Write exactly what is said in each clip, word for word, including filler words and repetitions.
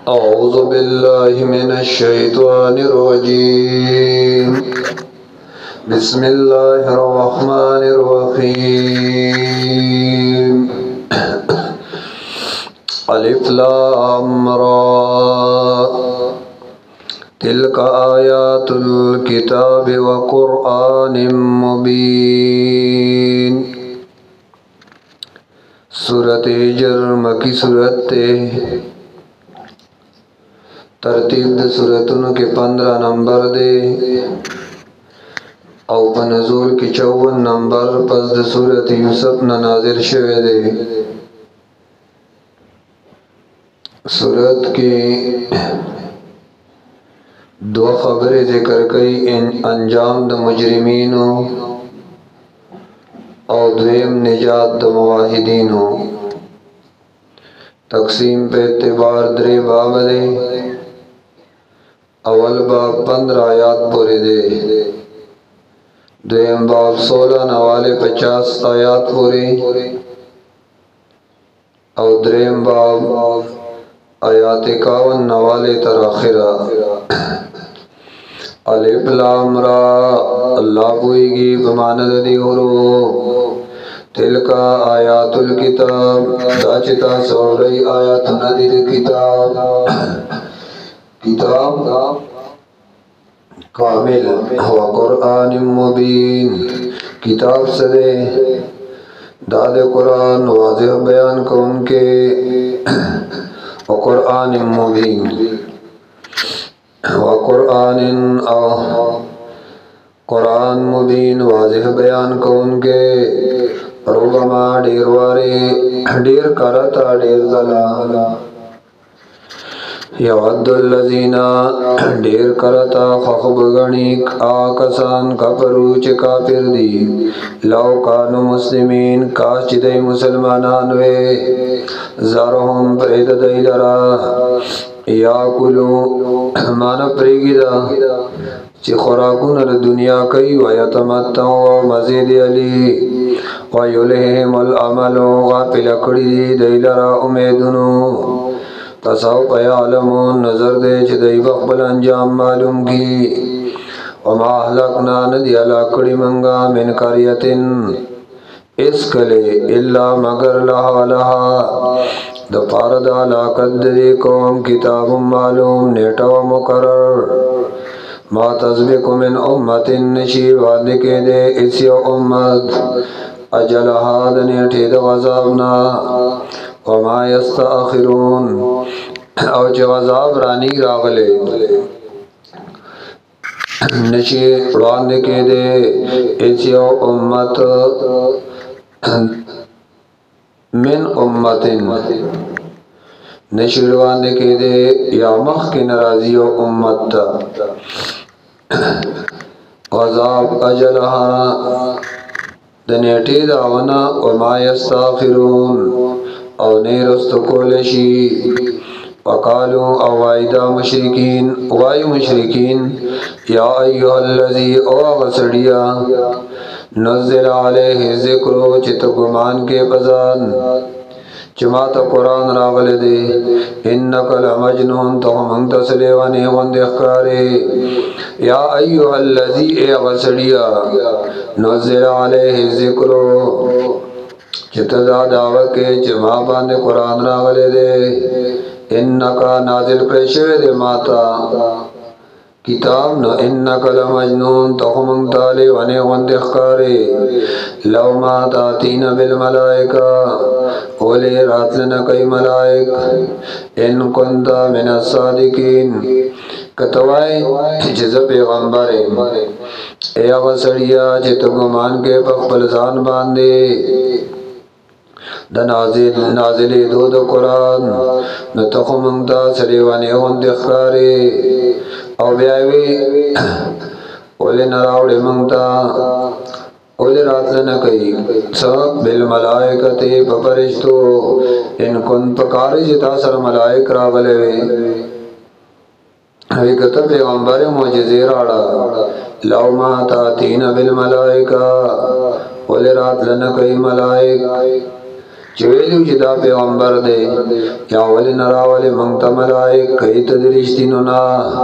أعوذ بالله من الشيطان الرجيم بسم الله الرحمن الرحيم ألف لام را تلك آيات الكتاب وقرآن مبين سورة ہجر مکی سورت ترتیب د سورتونو کې پندرہ نمبر دے او په نزول کې چون نمبر پس د سورت یوسف نه نازل شوه دے. سورت کې دو خبرې ذکر کړي، انجام د مجرمینو او دویم نجات د موحدینو. تقسیم په اعتبار درې باب دے. اول باب پندرہ آیات پورے دے، دویم باب سولہ نوالے پچاس آیات پورے او دریم باب آیات اکاون نوالے تر آخرہ. الف لام را اللہ پوئیگی بماند دی حروف. تلکا آیات الکتاب دا چتا سوڑی آیات ندی کتاب. کتاب کامل و قرآن مبین، کتاب سدے داد قرآن واضح بیان کو ان کے و قرآن مبین و قرآن او قرآن مبین واضح بیان کو ان کے. ربما ډیر واری ډیر کرتا ډیر زلا یود الذین ډیر کرتا خخب غنیک آکسان کفرو چه کافر دی. لو کانو مسلمین کاش چی دی مسلمانان وے. زارهم پرید دی لرا یا کلو مانا پریگی دا چی خوراکون دنیا کئی و یتمتعو و مزید علی و یلہم العملو غافل کڑی دی لرا امیدنو. فسو پیعلمون نظر دے چھ دی بقبل انجام معلوم کی. وما احلقنا ندی علاقڑی منگا من قریتن اس کلے الا مگر لہا لہا دا پارد علاقت دی قوم کتاب معلوم نیٹا و مقرر. ما تسبق من امت نشیب آدھکے دے اسی امت اجلہا دنیٹی دا غذابنا. وما یستاخرون او چه غذاب رانی راغلے نشی رواندے کے دے اسی امت من امتن نشی رواندے کے دے یا مخ کی نرازی و امت غذاب اجلہا دنیٹی داونا. وما یستاخرون او نیرست کولشی. وقالو او وائدہ مشرکین وائی مشرکین یا ایوہ اللذی او غسڑیا نزل علیہ ذکرو چت گمان کے پزان چماتا قرآن راغل دے. انکا لمجنون تو منتصلے ونی غند اخکارے. یا ایوہ اللذی اے غسڑیا نزل علیہ ذکرو چتدا دعوی کے چما باندے قرآن راغلے دے. انکا نازل پریشوے دے ماتا کتاب نو انکا لمجنون تخمنگ تالے ونے غند اخکارے. لو ما تاتین بالملائکہ اولے راتلنا کئی ملائک ان کنتا من الصادقین کتوائے جز پیغمبرے. اے غسڑیا چتو گمان کے پخبل زان باندے دا نازل نازل دو دا قرآن نتخو منگتا سلیوانی غند اخکارے. او بیاوی اولی نراوڑی منگتا اولی راتلن کئی سب بالملائکتی پپرشتو ان کن پکاری جتا سر ملائک راغلے وی. وی کتا پیغمبر موجزی راڑا لو ما تاتین بالملائکہ اولی راتلن کئی ملائک چې ویلو چې دا پیغمبر دی یا ولی نراولی منگ تا ملائک کئی تدرشتینو نا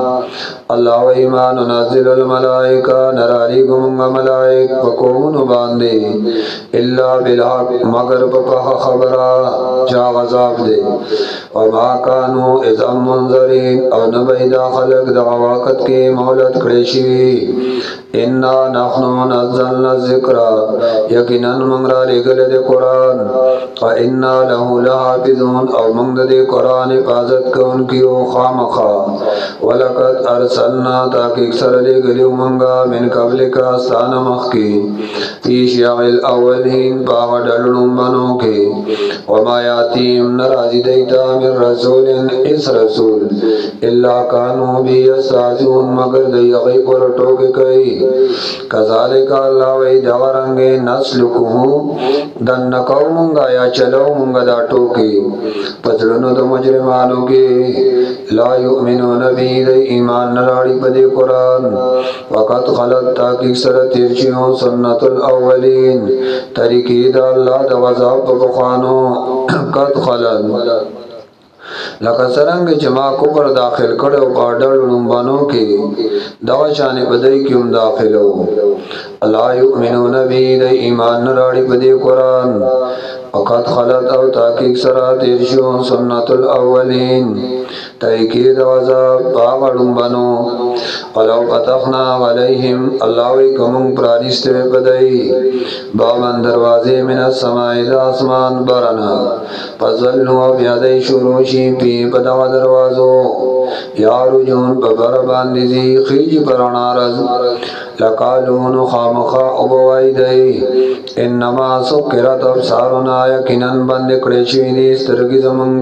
اللہ و ایمان نازل الملائکہ نرالی گمنگ ملائک پکومنو باندے اللہ بالحق مگر پپخ خبرہ جا غذاب دے وما کانو ازم منظرین او نبیدا خلق دا وقت کے مولد کریشوی انا نحنو نزلنا الذکر یقینا منگرا لگل دے قرآن و انا لہو لحافظون او منگ دے قرآن حفاظت کون کیو خامخا ولقد ارسلنا تاکہ اکثر لگلیو منگا من قبل کا استان مخ کی فی شیع الاولین پاغ ڈلنم بنو کے وما یاتیم نرازی دیتا من رسول اس رسول اللہ کانو بھی استازون مگر دی غیب ورٹو کے کئی کذالک اللہ وی دغرنگے نسلکو دن نکو منگا یا چلو منگا دا ٹوکی پترنو دا مجرمانو کے لا یؤمنون بی دی ایمان نراڑی پدی قرآن وقت خلط تاکی سر تیرچیوں سنت الاولین طریقی دا اللہ دا وضاب بخانو قد خلط لکه څرنګه چې ما کفر داخل کړو په ډول لومبانو کې دا شان بدای کیوم داخلو الله یؤمنون به د ایمان راړي په دې قران وقد خلت او تحقیق سره تیر شو سنت الاولین تاکید عذاب باغړم بنو ولو فتحنا علیہم الله وی کوم پرانیسته بدای بابن دروازه من السماء د اسمان برنا فزلوا بیادای شروع شي په پدا دروازو یارو جون په بر باندې زی خیج پرانا رز لقالون خامخا او بوایدای انما سکرت ابصارنا یقینا بند کړي شي دي سترګې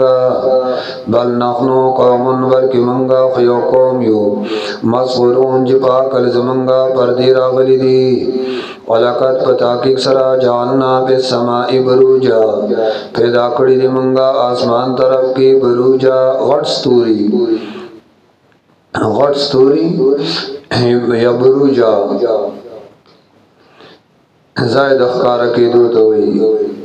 زمونږه بل نحنو قوم ورکی منگا خیو قوم یو مسغورون جپا کل زمنگا پردی راغلی دی ولقد پتاکیک سرا جاننا پی سمائی بروجا پیدا کری دی منگا آسمان طرف کی بروجا غٹ ستوری غٹ ستوری یا بروجا زائد اخکار کی دو توئی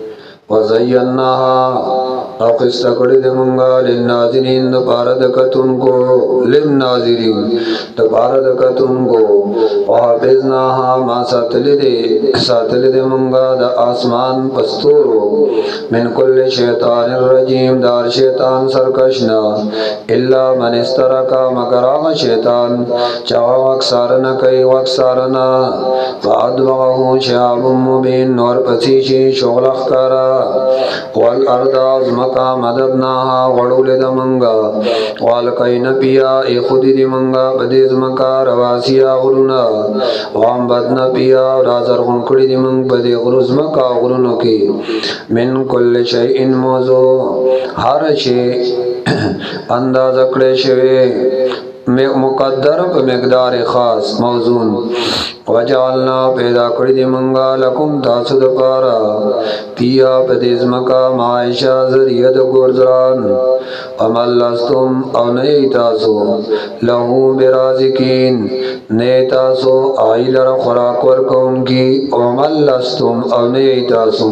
وزیناها او قصہ کڑی دے منگا للناظرین دا پارد کتن کو للناظرین دا پارد کتن کو وحافظناها ما ساتلی دے ساتلی دے منگا دا آسمان پستورو من کل شیطان الرجیم دار شیطان سرکشنا اللہ من استرکا مگر آغا شیطان چاہا وکسارنا کئی وکسارنا فادوغہو شعب مبین نور پسیشی شغل اخکارا والارض ازمکا مددناها غڑول دا منگا والکین پیا ای خودی دی منگا بدی ازمکا رواسیا غرونا وام بدنا پیا رازر غنکڑی دی منگ بدی غرزمکا غرونو کی من کل شیئن موزو ہر شی انداز اکڑے شوی مقدر پا مقدار خاص موزون وجعلنا پیدا کردی دی منگا لکم تاسو دا پارا پیا پدیزمکا معایشہ ذریعت گرزران عمل لستم او نئی تاسو لہو برازکین نئی تاسو آئی لر خوراک ورکون کی عمل لستم او نئی تاسو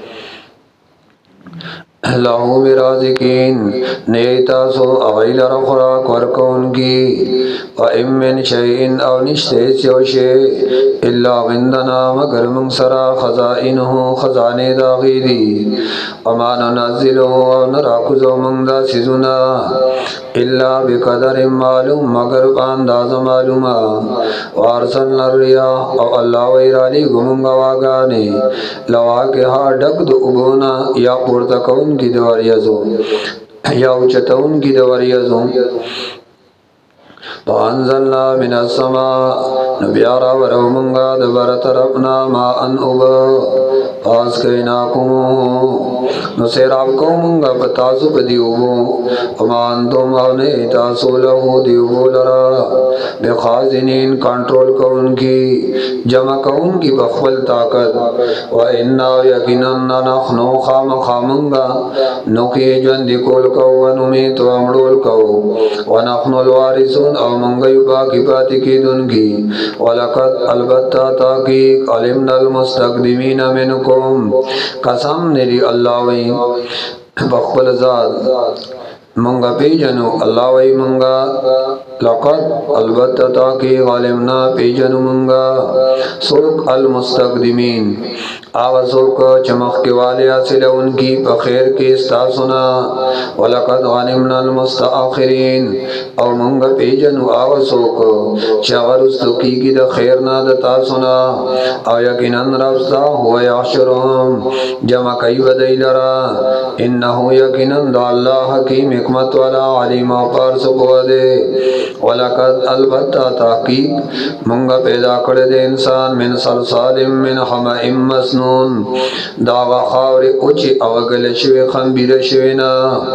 لہو برازکین نئی تاسو آئی لر خوراک ورکون کی و ام من شیئن او نشتے سیوشے اللہ غندنا مگر من سرا خزائنہو خزانے داغی دی وما ننزلو او نراکزو من دا سزنا اللہ بقدر معلوم مگر بانداز معلوما وارسلنا الریاح او اللہ ویرالی گمنگا واگانے لواکہا ڈک دو ابونا یا پورتکون کی دواریزو یا اچتون کی دواریزو فانزلنا من السماء نبیارا ورو منگا دبر طرفنا ما ان ابا فاسقیناکمو نسیراب کو منگا پتاسو پدیوبو ومان تم اونے تاسو لہو دیوبو لرا بخازنین کنٹرول کون کی جمع کون کی بخفل طاقت و انا یقیننا نخنو خام خامنگا نکی جوندی کول کو ونمی تو امڑول کو ونخنو الوارثون باقیون او منگیو باقی پاتی کی دن کی ولقد البتہ تاقیق علمنا المستقدمین منکم قسم نری اللہ وی بخبل ذات منگا پی جنو اللہ وی منگا لقد البتہ تاقیق علمنا پی جنو منگا سوک المستقدمین آغا سوک چمخ کے والے حاصل ان کی بخیر کے استاسنا ولقد غنمنا المستآخرین او منگا پیجنو آغا سوک چاگر استکی کی دا خیرنا دا تاسنا او یقیناً ربستا ہوا یحشرهم جمع کئی بدئی لرا انہو یقیناً دا اللہ حکیم حکمت والا علیم و پارس بوا دے ولقد البتہ تحقیق منگا پیدا کردے انسان من صلصال من حمئ مسنون داغا خاور اچی اوگل شوی خنبیر شوینا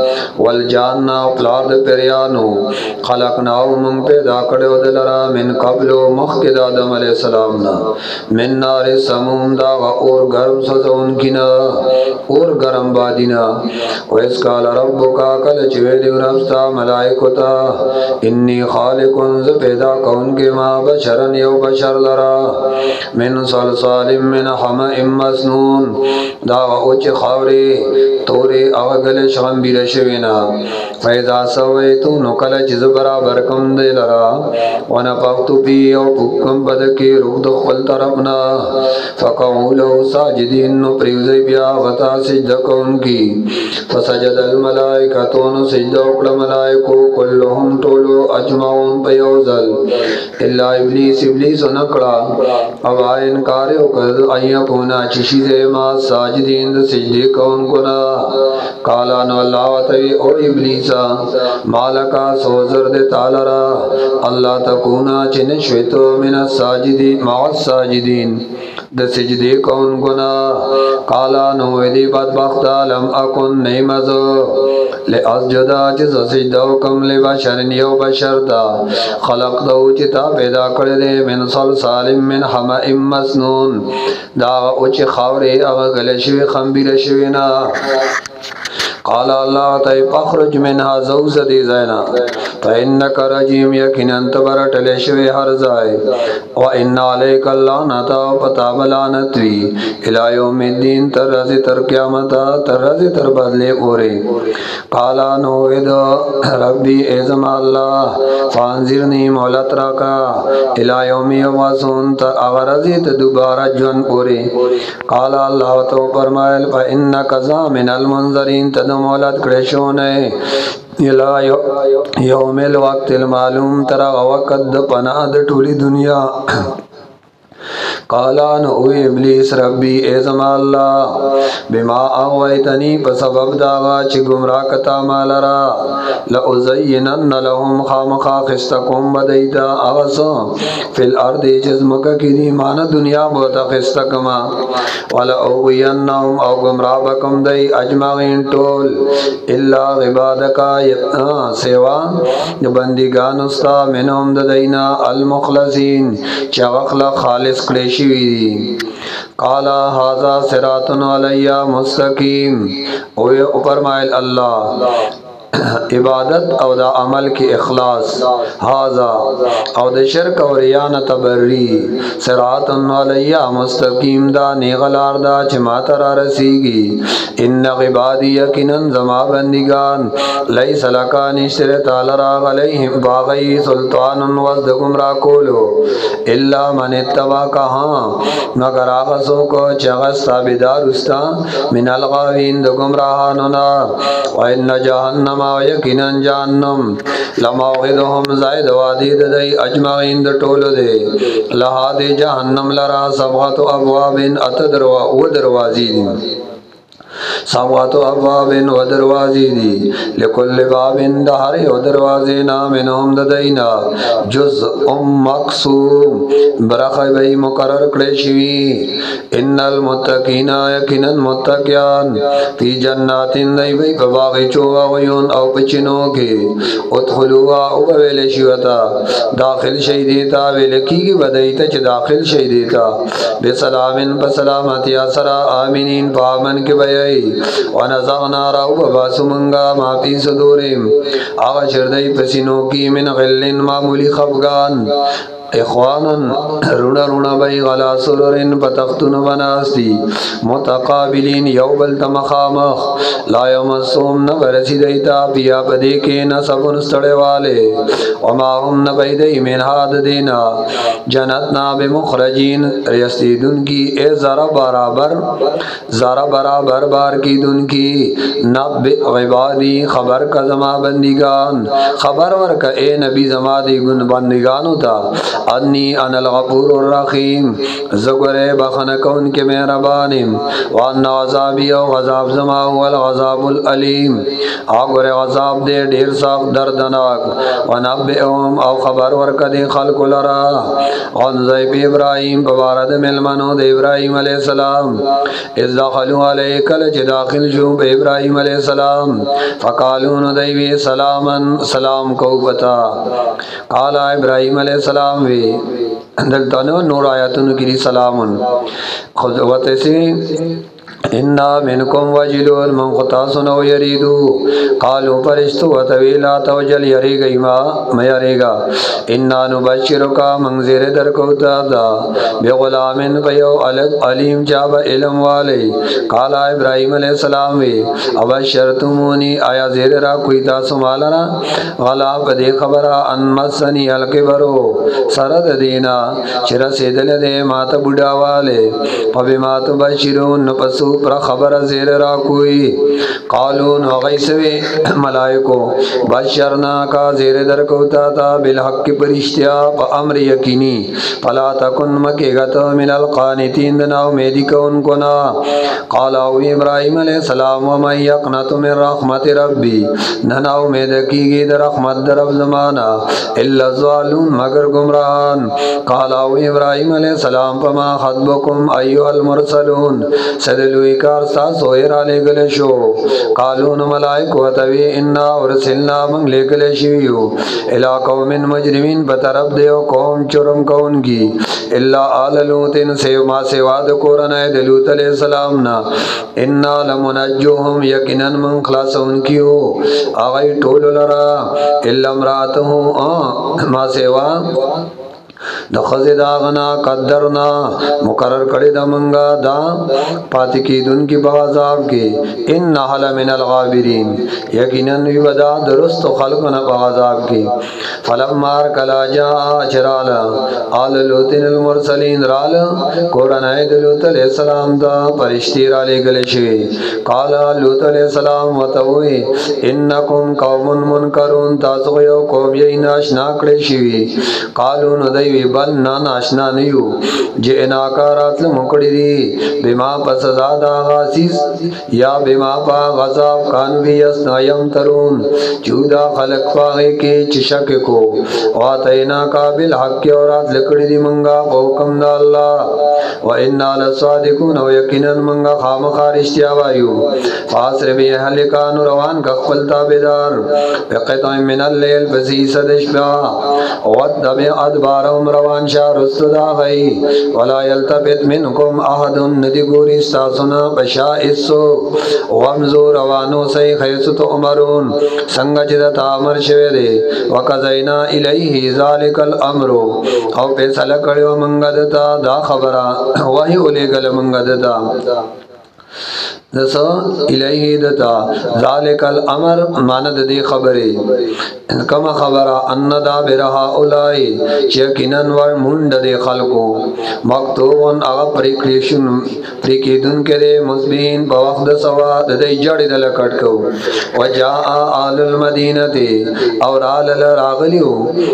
والجاننا پلار دا پریانو خلقناو من پیدا کردو دلرا من قبلو مخکد آدم علیہ السلامنا من نار سموم داغا اور گرم سزون کنا اور گرم بادینا ویس کال ربکا کل چویلی ربستا ملائکتا انی خالقن ز پیدا کون کے ما بشرن یو بشر لرا من صلصال من حمئ مسنون دا اوچ خاوری توری اغگل شغم بیر شوینا فیضا سویتو نکل چیز برابر کم دے لرا ونفقتو پی او پکم بدکی روح دخل طرفنا فقعولو ساجدین نو پریوزی بیا غطا سجدکو ان کی فسجد الملائکتون سجدہ اکڑ ملائکو کلهم طولو اجمعون پیوزل اللہ ابلیس ابلیس نکڑا اب آئے انکاریو کد آئیا کونا چشی دے ما ساجدین دا سجدے کون کنا کالا نو اللہ وطوی او ابلیسا مالکا سوزر دے تالرا اللہ تکونا چنشویتو من الساجدین مع الساجدین دا سجدے کون کنا کالا نو ویدی بدبختا لم اکن نیمزو لے اسجدہ چیز سجدو کم لے بشرن یو بشر دا خلق دو چتا پیدا کردے من صلصال من حمئ مسنون دا اوچ خاوری اغا گلشوی خنبیر شوینا قال اللہ تای پخرج منها زوز دی زینا فإنک رجیم یقین انت برٹ لشوی ہر زائے وإن علیک اللعنتا پتاب لعنتوی الى یوم الدین تر رضی تر قیامتا تر رضی تر بدلے پورے قالا نوید ربی ایزم اللہ فانزرنی مولت راکا الى یوم یواسون تر اغرزی تدوبارا جن پورے قالا اللہ تو فرمائل فإنک زامن المنظرین تدو مولد کرشونے یوم الوقت المعلوم ترا وقت د پناہ د ټولی دنیا قالا نو ابلیس ربی اے زما اللہ بما اغویتنی بسبب داغا چی گمراہ کتا مالرا لأزینن لهم خامخا خستکم بدیتا اغسا فی الارد چزمکا کی دی مانا دنیا بوتا خستکما ولأغویننهم او گمراہ بکم دی اجمعین طول الا عبادکا سوا بندگان استا منهم ددینا المخلصین چغخلا خالص کلیش قالا حاضا صراط علیہ مستقیم اوے فرمائل اللہ عبادت او دا عمل کی اخلاص حاضا او دا شرک و ریان تبری صراط علیہ مستقیم دا نیغلار دا چمات را رسیگی ان عبادی یقیناً زما بندگان لیس لکا نشتر تالرا علیہم باغی سلطان وزد گمراہ کولو اللہ من اتبا کہاں مگر آغسوں کو چغستا بدارستا من الغاوین دا گمراہانونا وإن جہنم یقیناً جہنم لموعدهم زائد وادی ددئی اجمعین د ټولو دے لہا دے جہنم لرا سبغت ابواب اتدروا و دروازی دی سبغت ابواب و دروازی دی لکل باب دہری و دروازینا منہم ددینا جز ام مقصوم برخی بی مقرر کلیشوی ان المتقین یقینا متقیان فی جنات دی بی بباغی چوہ ویون او پچنو کے ادخلوها او بویل شیوتا داخل شیدیتا ویلکی کی بدیتا چھ داخل شیدیتا بسلامن بسلامتی اثرا آمینین پامن کے بی دی ونزغنا راو بباسو منگا ما پی صدورم آغا چردئی پسینو کی من غلن معمولی خفگان اخوانا رونا رونا بای غلا سرورن پتختون بناستی متقابلین یوبل تمخامخ لا یمسوم نبرسی دیتا پیا پدے کے نصفن استڑے والے وما هم نبیدئی من حاد دینا جنتنا بمخرجین ریستی دن کی اے ذرا برابر ذرا برابر بار کی دن کی نب عبادی خبر کا زما بندگان خبر ورکا اے نبی زما دی گن بندگانو تا انی انا الغفور الرحیم زگرے بخن کون کے مہربانیم وانا عذابی و غذاب زما هو الغذاب العلیم آگرے غذاب دے ڈیر سخت دردناک ونبئهم او خبر ورک دے خلق لرا غنزی پی ابراہیم ببارد ملمنو دے ابراہیم علیہ السلام از دخلوا علیہ کلچ داخل شو پی ابراہیم علیہ السلام فقالون دیوی سلاما سلام کو بتا قالا ابراہیم علیہ السلام وی دلتانو نور آیاتن کی سلامن خضوت سے انا منکم وجلون من خطاسن و یریدو قالو فرشتو و طویلا توجل یری گئی ما میں یری گا انا نبشرکا منظر درکوتا دا بغلامن پیو علیم جاب علم والی قالا ابراہیم علیہ السلام وی ابشرتمونی آیا زیر را کوئی تاسو مالنا غلا پدی خبرا ان مسنی الکبرو سرد دینا چرا سیدل دے مات بڑا والے پبی مات بشرون نپسو پر خبر زیر را کوئی قالون وغیسوی ملائکو بشرنا کا زیر در کوتا تا بالحق پرشتیا پا امر یقینی فلا تکن مکی گتا من القانتین دنا امیدی کون کنا قالاو ابراہیم علیہ السلام ومن یقنط من رحمت ربی ننا امید کی گی در رحمت در رب زمانا اللہ الظالون مگر گمراہان قالاو ابراہیم علیہ السلام فما خطبکم ایو المرسلون صدلوی کار ساس ہوئر آلے گلے شو قالون ملائکو توی انا ورسلنا منگ لے گلے شویو الہ قوم مجرمین بطرف دیو قوم چرم کون کی اللہ آل لوتن سیو ما سواد قرآن دلوت علیہ السلامنا انا لمنجوہم یقنن من خلاص ان کی ہو آغای ٹول لرا اللہ امراتہو ما سوا د خزی داغنا قدرنا مقرر کړی د منګه دا پاتې کیدون کی بغاظاب کې ان نحل من الغابرین یقینا یودا درست خلقنا بغاظاب کې فلما کلا جاء چرال آل لوتن المرسلین رال قرآن آیت لوت علیہ السلام دا پرشتی را لے گلے شوی قال لوت علیہ السلام وتوی انکم قوم منکرون تاسو یو قوم یې ناشنا کړی شوی قالو نو دی بل نا ناشنا نیو جئنا کارات مکڑی دی بما پس زادا غاسیس یا بما پا غذاب کانو بھی یسنایم ترون چودا خلق پاگے کے چشک کو واتینا کا بالحق اورات لکڑی دی منگا پوکم دا اللہ و انا لصادقون و یقیناً منگا خام خارشتیا وایو فاسر بی اہلکانو روان کا خپلتا بیدار بقطع من اللیل بسیس دشبا ودب ادبارهم روان شا رست دا غی ولا یلتفت منکم احد ندی گوری استاسنا بشا اسو ومزو روانو سی خیست عمرون سنگ چدتا امر شوی دے وقضینا الیہ ذالک الامرو او پیسل کڑیو منگدتا دا خبرا وحی اولی گل منگدتا دسو الیہ دتا ذالک الامر ماند دی خبری کما خبر ان دا برہا اولائی چیکنن ور منڈ دے خلقو مکتوبن اغا پریکلیشن پریکیدن کے دے مصبین پا وقت سوا دے جڑ دل کٹکو وجاء آل المدینتی اور آل راغلیو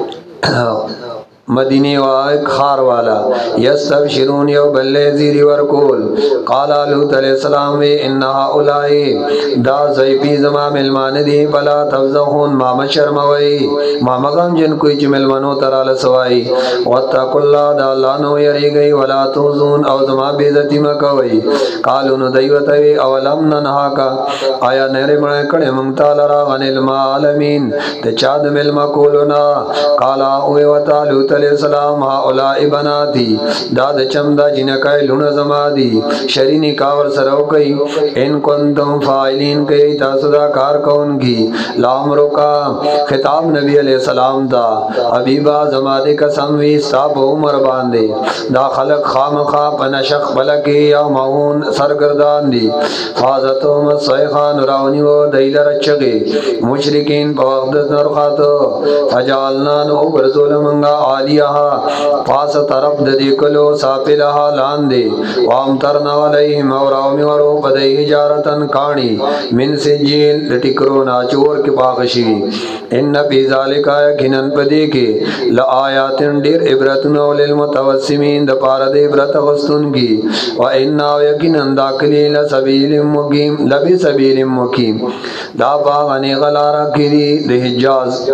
مدینی و ایک خار والا یستبشرون یو بلے زیری ورکول قالا لوت علیہ السلام وی انہا اولائی دا زیبی زما ملمان دی بلا تفزخون ماما شرموئی ماما غم جن کوئی چی ملمانو ترال سوائی واتقوا اللہ دا اللہ نو یری گئی ولا توزون او زما بیزتی مکوئی قالو نو دیوتوی اولم ننہا کا آیا نیرے مڑے کڑے منگتا لرا غن المعالمین تے چاد ملما کولونا قالا اوی وطالوت علیہ السلام هؤلاء بناتی دا د چم دا جنکای لونه زما دی شری نکاح ور سره وکي ان کنتم فاعلین کئی تاسو دا کار کونگی لامرو کا خطاب نبی علیہ السلام دا حبیبا زما دے قسم وی صاحب عمر باندے دا خلق خامخا پنشخ بلکی یا معون سرگردان دی فازتهم الصیخان راونی و دیل رچگی مشرکین پوقدس نرخاتو فجالنا نو برزول منگا آلیہا پاس طرف ددی کلو ساپلہا لاندے وامترنا علیہم اوراومی ورو بدئی حجارتن کانی من سجیل لٹکرو ناچور کی پاکشی ان پی ذالکا یکنن پدے کے لآیاتن دیر عبرتنو للمتوسمین دا پارد عبرت غستن کی و اناو یکنن داکلی لسبیل مقیم لبی سبیل مقیم دا باغنی غلارہ کی دی دی حجاز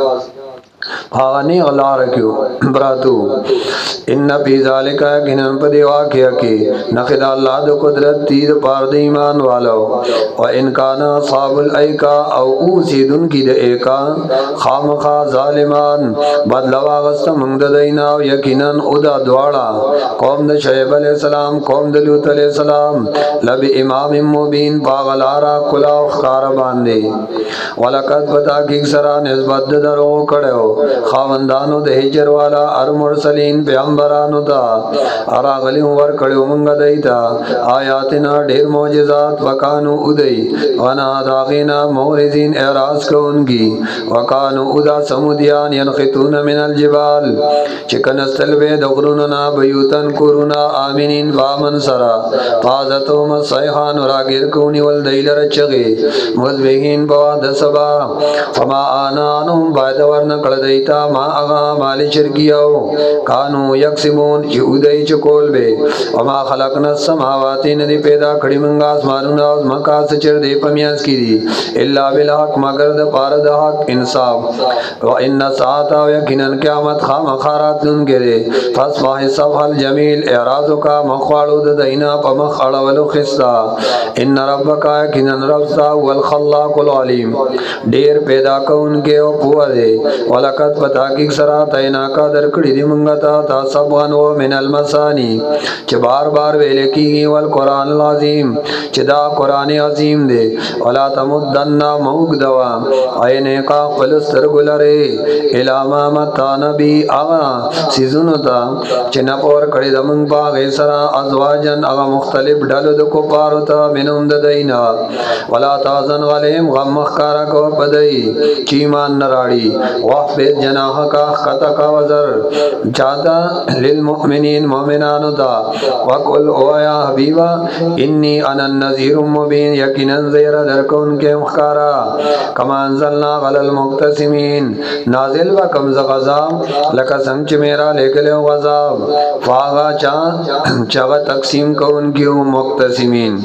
آغانی غلار کیو براتو ان پی ذالکا گنن پا دی واقعہ کی نخد اللہ دو قدرت تید پارد ایمان والو و انکانا صحاب الائکا او اوسیدن کی دا ایکا خامخا ظالمان بدلوا غست منگ دا دیناو یقیناً ادا دوارا قوم دا شعیب علیہ السلام قوم دا لوت علیہ السلام لب امام مبین پاغلارا کلاو خار باندے ولقد پتا کی سرا نسبت درو کڑیو خاوندانو د هجر والا ار مرسلین پیغمبرانو دا اراغلی ور کړو مونږ دایتا آیاتنا ډیر معجزات وکانو ادئی وانا داغینا مورزین اعراض کونگی وکانو ادا سمودیان ینخطون من الجبال چکنستل بے دغروننا بیوتن کورونا آمینین فامن سرا فازتهم الصیحان راگیر کونی والدیل رچغی مذبهین بواد سبا فما آنانهم باید ورن کړ دیتا ما اغا مالی شرکیو کانو یکسمون چی ادئی چکول بے وما خلقنا السماواتی ندی پیدا کڑی منگا اسمانونا از مکا سچر دے پمیاز کی دی اللہ بالحق مگر دا پارد حق انصاف و ان ساعتا و یقیناً قیامت خام خارات دن گرے فاسفاہ صفح الجمیل اعراضو کا مخوالو دا دینا پا مخاڑا ولو خستا ان ربکا یقیناً ربستا والخلاق العلیم دیر پیدا کون کے او پوہ دے ولقد پتاکیک سرا تینا کا درکڑی دی منگتا تا سبغن و من المسانی چھ بار بار ویلے کی گی والقرآن العظیم چھ دا قرآن عظیم دے ولا تمدننا موگ دوا اینے کا قلستر گلرے الاما متا نبی آغا سیزنو تا چھ نپور کڑی دا منگ باغی سرا ازواجن آغا مختلف ڈلد کو پارو تا منم ددینا ولا تازن غلیم غم مخکارا کو پدئی چیمان نراڑی وحفظ جناح کا خطا کا وزر چاہتا للمؤمنین مومنانو دا وقل اویا حبیبا انی انا النذیر مبین یقیناً زیر درکون کے مخکارا کما انزلنا غل المقتسمین نازل و کمز غذاب لکا سنچ میرا لیکلے غذاب فاغا چاہ چاہ تقسیم کون کیوں مقتسمین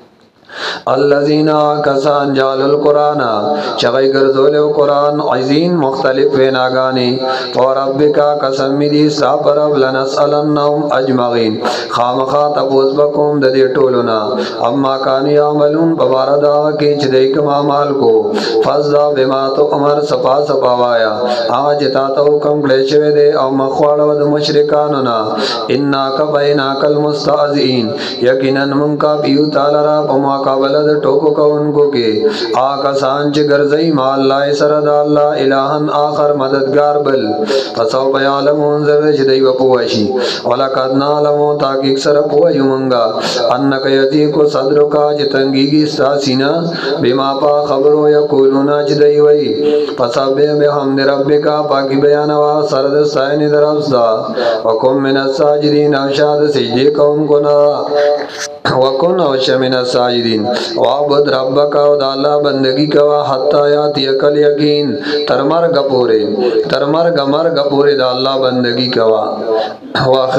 الذین کسان جعل القرآن چغی گرزول قرآن عزین مختلف ویناگانی وربکا قسم دی سابرب لنسألنهم اجمعین خامخا تپوز بکم ددی ٹولنا اما کانی عملون بباردا کی چدیکم عمال کو فضا بما تو عمر سپا سپاوایا آج تا تو حکم کلیشوے دے او مخوار ود مشرکاننا انا کبینا کل مستعزین یقینا منکا بیو تالرا پما قابلد ٹوکو کا انکو کے آقا سانچ گرزئی مال لائے سرد اللہ الہن آخر مددگار بل فسو بیالمون زردش دی وپوشی ولقد نالمو تاکیک سر پوشی منگا انکا یتیکو صدر کا جتنگیگی ستاسینا بما پا خبرو یکولونا چدئی وئی فسبے بحمد ربکا پاکی بیانوا سرد سائن درفزا وکم من الساجدین اوشاد سجدے کون کنا وکن اوش من الساجدین وعبد ربکا و دالا بندگی کوا حتی یاتی اکل یقین ترمر گپورے ترمر گمر گپورے دا اللہ بندگی کوا